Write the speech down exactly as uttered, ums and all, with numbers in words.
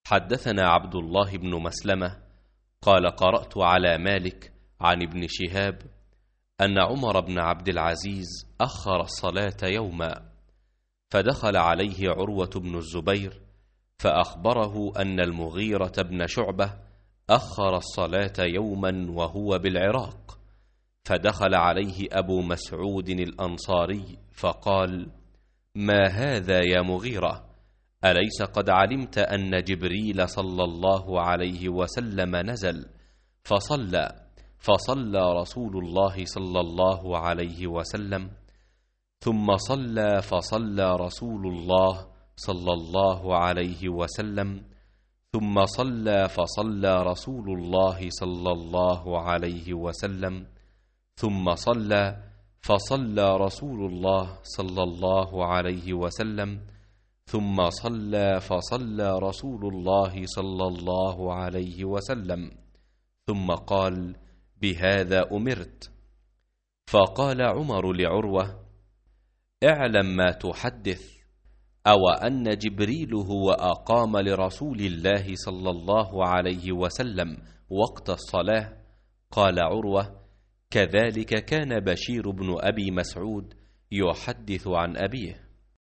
حدثنا عبد الله بن مسلمة قال قرأت على مالك عن ابن شهاب أن عمر بن عبد العزيز أخر الصلاة يوما، فدخل عليه عروة بن الزبير فأخبره أن المغيرة بن شعبة أخر الصلاة يوما وهو بالعراق، فدخل عليه أبو مسعود الأنصاري فقال: ما هذا يا مغيرة؟ أليس قد علمت أن جبريل صلى الله عليه وسلم نزل فصلى فصلى رسول الله صلى الله عليه وسلم، ثم صلى فصلى رسول الله صلى الله عليه وسلم، ثم صلى فصلى رسول الله صلى الله عليه وسلم، ثم صلى فصلى رسول الله صلى الله عليه وسلم، ثم صلى فصلى رسول الله صلى الله عليه وسلم، ثم قال: بهذا أمرت. فقال عمر لعروة: اعلم ما تحدث، أو أن جبريل هو أقام لرسول الله صلى الله عليه وسلم وقت الصلاة؟ قال عروة: كذلك كان بشير بن أبي مسعود يحدث عن أبيه.